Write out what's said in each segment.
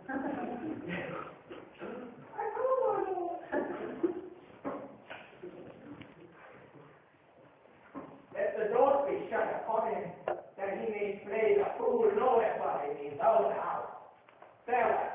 Let the doors be shut upon him, that he may play the fool nowhere in his own house. Farewell.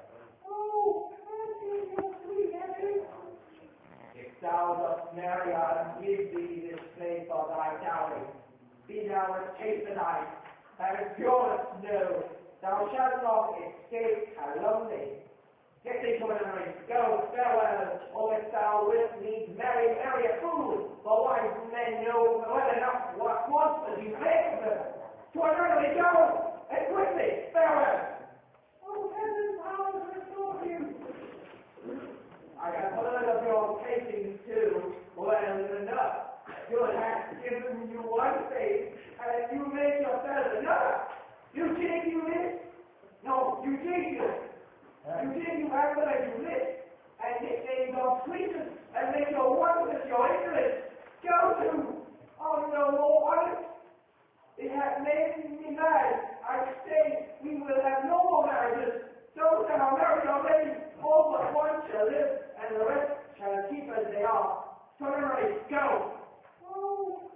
If thou dost marry her and give thee this place for thy dowry, be thou as chastened, and as pure as snow, thou shalt not escape calumny. Get thee to an marriage, go, farewell, or if thou wilt needs marry a fool, for wise men know well enough what monsters you make of them. To an early go, and quickly, farewell. Oh, heavens, how has restored you? I have heard of your pacings too, well enough. Good hath given you one face, and you make yourself another. You think you live? No, you think you live. You think you act like you live, and nickname your sweetness, and make your wonders your ignorance. Go to, oh no more honest. It hath made me mad. I say we will have no more marriages. Those that are married already, all but one shall live, and the rest shall keep as they are. Turn right, go. Oh,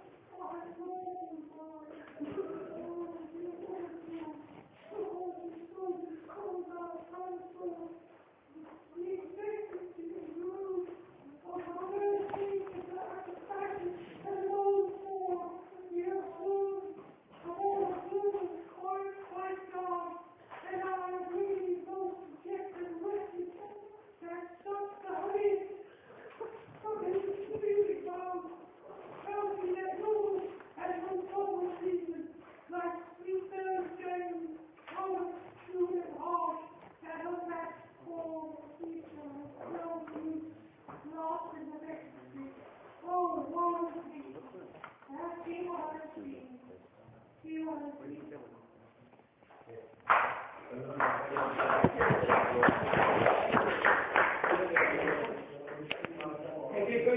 He wanted to